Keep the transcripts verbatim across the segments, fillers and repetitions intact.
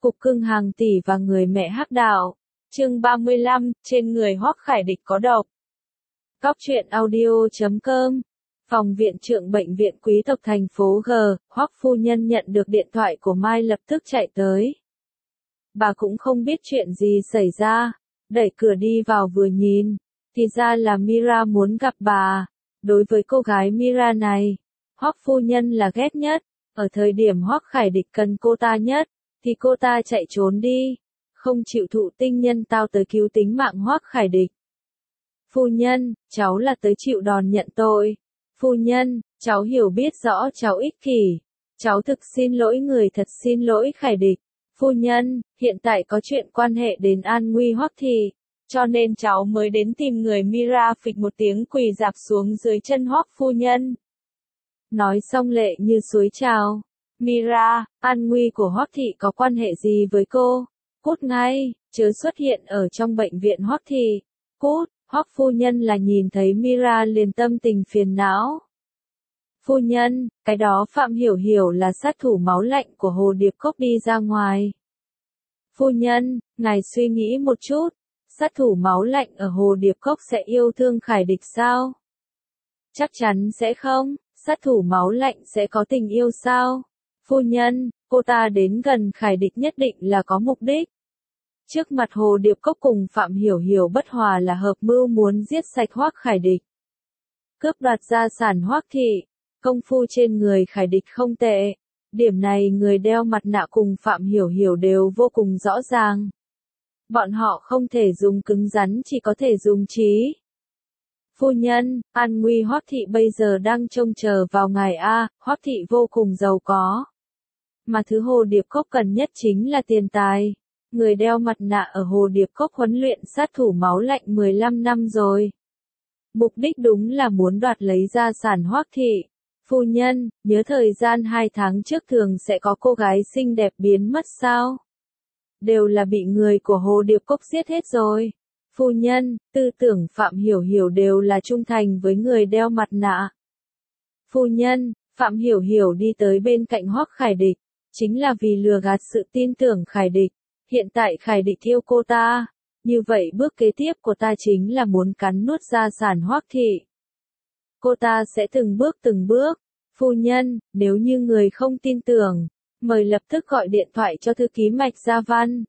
Cục cưng hàng tỷ và người mẹ hắc đạo. Chương ba mươi lăm, trên người Hoắc Khải Địch có độc. Góc truyện audio chấm com. Phòng viện trưởng bệnh viện quý tộc thành phố G, Hoắc phu nhân nhận được điện thoại của Mai lập tức chạy tới. Bà cũng không biết chuyện gì xảy ra, đẩy cửa đi vào vừa nhìn, thì ra là Mira muốn gặp bà. Đối với cô gái Mira này, Hoắc phu nhân là ghét nhất, ở thời điểm Hoắc Khải Địch cần cô ta nhất, thì cô ta chạy trốn đi, không chịu thụ tinh nhân tao tới cứu tính mạng Hoắc Khải Địch. Phu nhân, cháu là tới chịu đòn nhận tội. Phu nhân, cháu hiểu biết rõ cháu ích kỷ. Cháu thực xin lỗi người thật xin lỗi Khải Địch. Phu nhân, hiện tại có chuyện quan hệ đến an nguy Hoắc thị, cho nên cháu mới đến tìm người. Mira phịch một tiếng quỳ rạp xuống dưới chân Hoắc phu nhân. Nói xong lệ như suối trào. Mira, an nguy của Hoắc thị có quan hệ gì với cô? Cút ngay, chớ xuất hiện ở trong bệnh viện Hoắc thị. Cút, Hoắc phu nhân là nhìn thấy Mira liền tâm tình phiền não. Phu nhân, cái đó Phạm Hiểu Hiểu là sát thủ máu lạnh của Hồ Điệp Cốc đi ra ngoài. Phu nhân, ngài suy nghĩ một chút, sát thủ máu lạnh ở Hồ Điệp Cốc sẽ yêu thương Khải Địch sao? Chắc chắn sẽ không, sát thủ máu lạnh sẽ có tình yêu sao? Phu nhân, cô ta đến gần Khải Địch nhất định là có mục đích. Trước mặt Hồ Điệp Cốc cùng Phạm Hiểu Hiểu bất hòa là hợp mưu muốn giết sạch Hoắc Khải Địch. Cướp đoạt gia sản Hoắc thị, công phu trên người Khải Địch không tệ. Điểm này người đeo mặt nạ cùng Phạm Hiểu Hiểu đều vô cùng rõ ràng. Bọn họ không thể dùng cứng rắn, chỉ có thể dùng trí. Phu nhân, an nguy Hoắc thị bây giờ đang trông chờ vào ngài a. Hoắc thị vô cùng giàu có, mà thứ Hồ Điệp Cốc cần nhất chính là tiền tài. Người đeo mặt nạ ở Hồ Điệp Cốc huấn luyện sát thủ máu lạnh mười lăm năm rồi. Mục đích đúng là muốn đoạt lấy gia sản Hoắc thị. Phu nhân, nhớ thời gian hai tháng trước thường sẽ có cô gái xinh đẹp biến mất sao? Đều là bị người của Hồ Điệp Cốc giết hết rồi. Phu nhân, tư tưởng Phạm Hiểu Hiểu đều là trung thành với người đeo mặt nạ. Phu nhân, Phạm Hiểu Hiểu đi tới bên cạnh Hoắc Khải Địch, chính là vì lừa gạt sự tin tưởng Khải Địch. Hiện tại Khải Địch yêu cô ta, như vậy bước kế tiếp của ta chính là muốn cắn nuốt gia sản Hoắc thị. Cô ta sẽ từng bước từng bước. Phu nhân, nếu như người không tin tưởng, mời lập tức gọi điện thoại cho thư ký Mạch Gia Văn.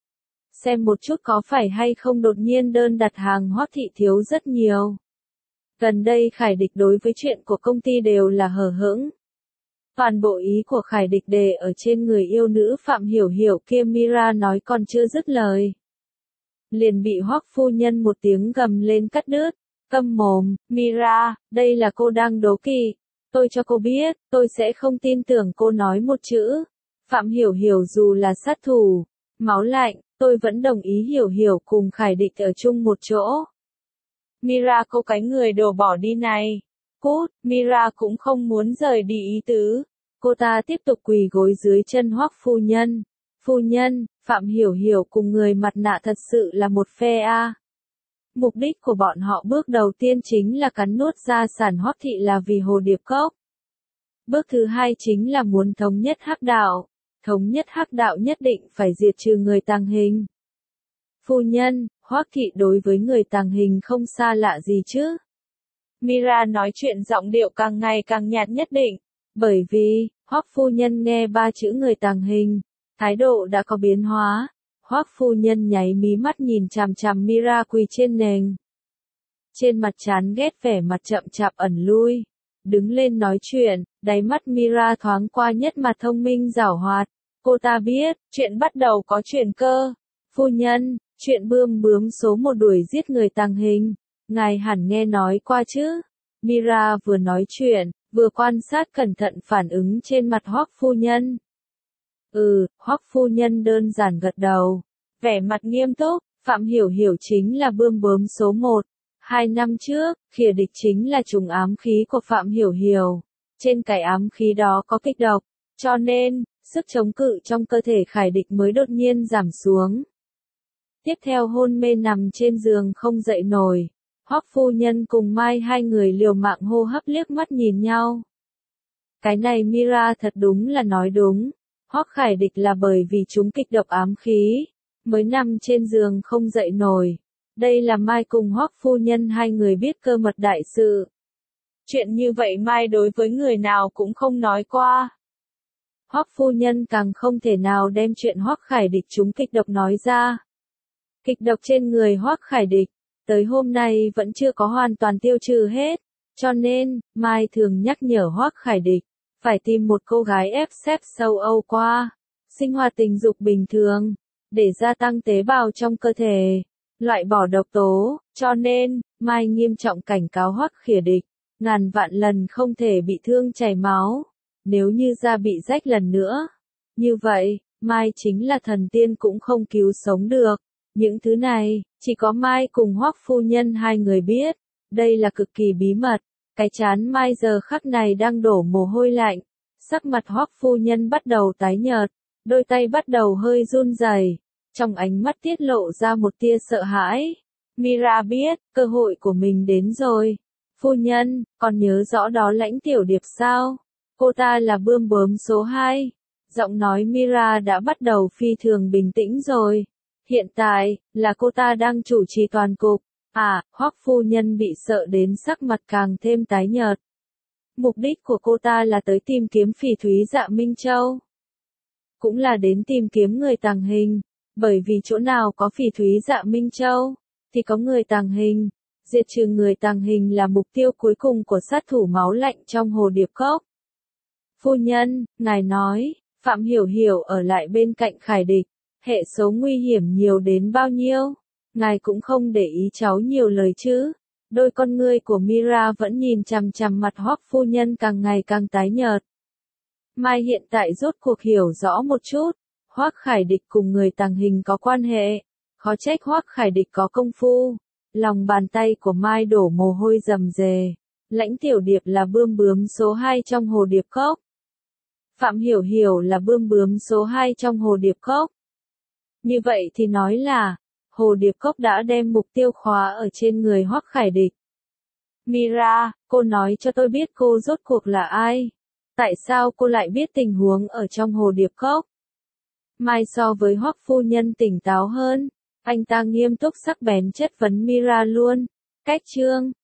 Xem một chút có phải hay không đột nhiên đơn đặt hàng Hoắc thị thiếu rất nhiều. Gần đây Khải Địch đối với chuyện của công ty đều là hờ hững. Toàn bộ ý của Khải Địch đề ở trên người yêu nữ Phạm Hiểu Hiểu kia. Mira nói còn chưa dứt lời, liền bị Hoắc phu nhân một tiếng gầm lên cắt đứt. Câm mồm, Mira, đây là cô đang đố kỵ. Tôi cho cô biết, tôi sẽ không tin tưởng cô nói một chữ. Phạm Hiểu Hiểu dù là sát thủ máu lạnh, tôi vẫn đồng ý Hiểu Hiểu cùng Khải Địch ở chung một chỗ. Mira, cô cái người đổ bỏ đi này. Cút, Mira cũng không muốn rời đi ý tứ. Cô ta tiếp tục quỳ gối dưới chân Hoắc phu nhân. Phu nhân, Phạm Hiểu Hiểu cùng người mặt nạ thật sự là một phe a. Mục đích của bọn họ bước đầu tiên chính là cắn nuốt gia sản Hoắc thị là vì Hồ Điệp Cốc. Bước thứ hai chính là muốn thống nhất hắc đạo. Thống nhất hắc đạo nhất định phải diệt trừ người tàng hình. Phu nhân, Hoắc thị đối với người tàng hình không xa lạ gì chứ? Mira nói chuyện giọng điệu càng ngày càng nhạt nhất định. Bởi vì, Hoắc phu nhân nghe ba chữ người tàng hình, thái độ đã có biến hóa. Hoắc phu nhân nháy mí mắt nhìn chằm chằm Mira quỳ trên nền. Trên mặt chán ghét vẻ mặt chậm chạp ẩn lui. Đứng lên nói chuyện, đáy mắt Mira thoáng qua nhất mặt thông minh giảo hoạt. Cô ta biết, chuyện bắt đầu có chuyển cơ. Phu nhân, chuyện bươm bướm số một đuổi giết người tàng hình, ngài hẳn nghe nói qua chứ? Mira vừa nói chuyện, vừa quan sát cẩn thận phản ứng trên mặt Hoắc phu nhân. Ừ, Hoắc phu nhân đơn giản gật đầu, vẻ mặt nghiêm túc. Phạm Hiểu Hiểu chính là bươm bướm số một. Hai năm trước, Khải Địch chính là trùng ám khí của Phạm Hiểu Hiểu. Trên cái ám khí đó có kịch độc, cho nên, sức chống cự trong cơ thể Khải Địch mới đột nhiên giảm xuống. Tiếp theo hôn mê nằm trên giường không dậy nổi. Hoắc phu nhân cùng Mai hai người liều mạng hô hấp liếc mắt nhìn nhau. Cái này Mira thật đúng là nói đúng. Hoắc Khải Địch là bởi vì chúng kịch độc ám khí, mới nằm trên giường không dậy nổi. Đây là Mai cùng Hoắc phu nhân hai người biết cơ mật đại sự. Chuyện như vậy Mai đối với người nào cũng không nói qua. Hoắc phu nhân càng không thể nào đem chuyện Hoắc Khải Địch chúng kịch độc nói ra. Kịch độc trên người Hoắc Khải Địch, tới hôm nay vẫn chưa có hoàn toàn tiêu trừ hết, cho nên, Mai thường nhắc nhở Hoắc Khải Địch, phải tìm một cô gái ép xếp sâu Âu qua, sinh hoạt tình dục bình thường, để gia tăng tế bào trong cơ thể, loại bỏ độc tố, cho nên, Mai nghiêm trọng cảnh cáo Hoắc Khải Địch, ngàn vạn lần không thể bị thương chảy máu, nếu như da bị rách lần nữa. Như vậy, Mai chính là thần tiên cũng không cứu sống được. Những thứ này, chỉ có Mai cùng Hoắc phu nhân hai người biết, đây là cực kỳ bí mật. Cái chán Mai giờ khắc này đang đổ mồ hôi lạnh, sắc mặt Hoắc phu nhân bắt đầu tái nhợt, đôi tay bắt đầu hơi run rẩy, trong ánh mắt tiết lộ ra một tia sợ hãi. Mira biết, cơ hội của mình đến rồi. Phu nhân, còn nhớ rõ đó Lãnh Tiểu Điệp sao? Cô ta là bươm bướm số hai. Giọng nói Mira đã bắt đầu phi thường bình tĩnh rồi. Hiện tại, là cô ta đang chủ trì toàn cục. À, Hoắc phu nhân bị sợ đến sắc mặt càng thêm tái nhợt. Mục đích của cô ta là tới tìm kiếm phỉ thúy Dạ Minh Châu. Cũng là đến tìm kiếm người tàng hình, bởi vì chỗ nào có phỉ thúy Dạ Minh Châu, thì có người tàng hình. Diệt trừ người tàng hình là mục tiêu cuối cùng của sát thủ máu lạnh trong Hồ Điệp Cốc. Phu nhân, ngài nói, Phạm Hiểu Hiểu ở lại bên cạnh Khải Địch, hệ số nguy hiểm nhiều đến bao nhiêu? Ngài cũng không để ý cháu nhiều lời chứ? Đôi con ngươi của Mira vẫn nhìn chằm chằm mặt Hoắc phu nhân càng ngày càng tái nhợt. Mai hiện tại rốt cuộc hiểu rõ một chút, Hoắc Khải Địch cùng người tàng hình có quan hệ, khó trách Hoắc Khải Địch có công phu. Lòng bàn tay của Mai đổ mồ hôi rầm rề. Lãnh Tiểu Điệp là bươm bướm số hai trong Hồ Điệp Cốc. Phạm Hiểu Hiểu là bươm bướm số hai trong Hồ Điệp Cốc. Như vậy thì nói là, Hồ Điệp Cốc đã đem mục tiêu khóa ở trên người Hoắc Khải Địch. Mira, cô nói cho tôi biết cô rốt cuộc là ai? Tại sao cô lại biết tình huống ở trong Hồ Điệp Cốc? Mai so với Hoắc phu nhân tỉnh táo hơn, anh ta nghiêm túc sắc bén chất vấn Mira luôn. Cách chương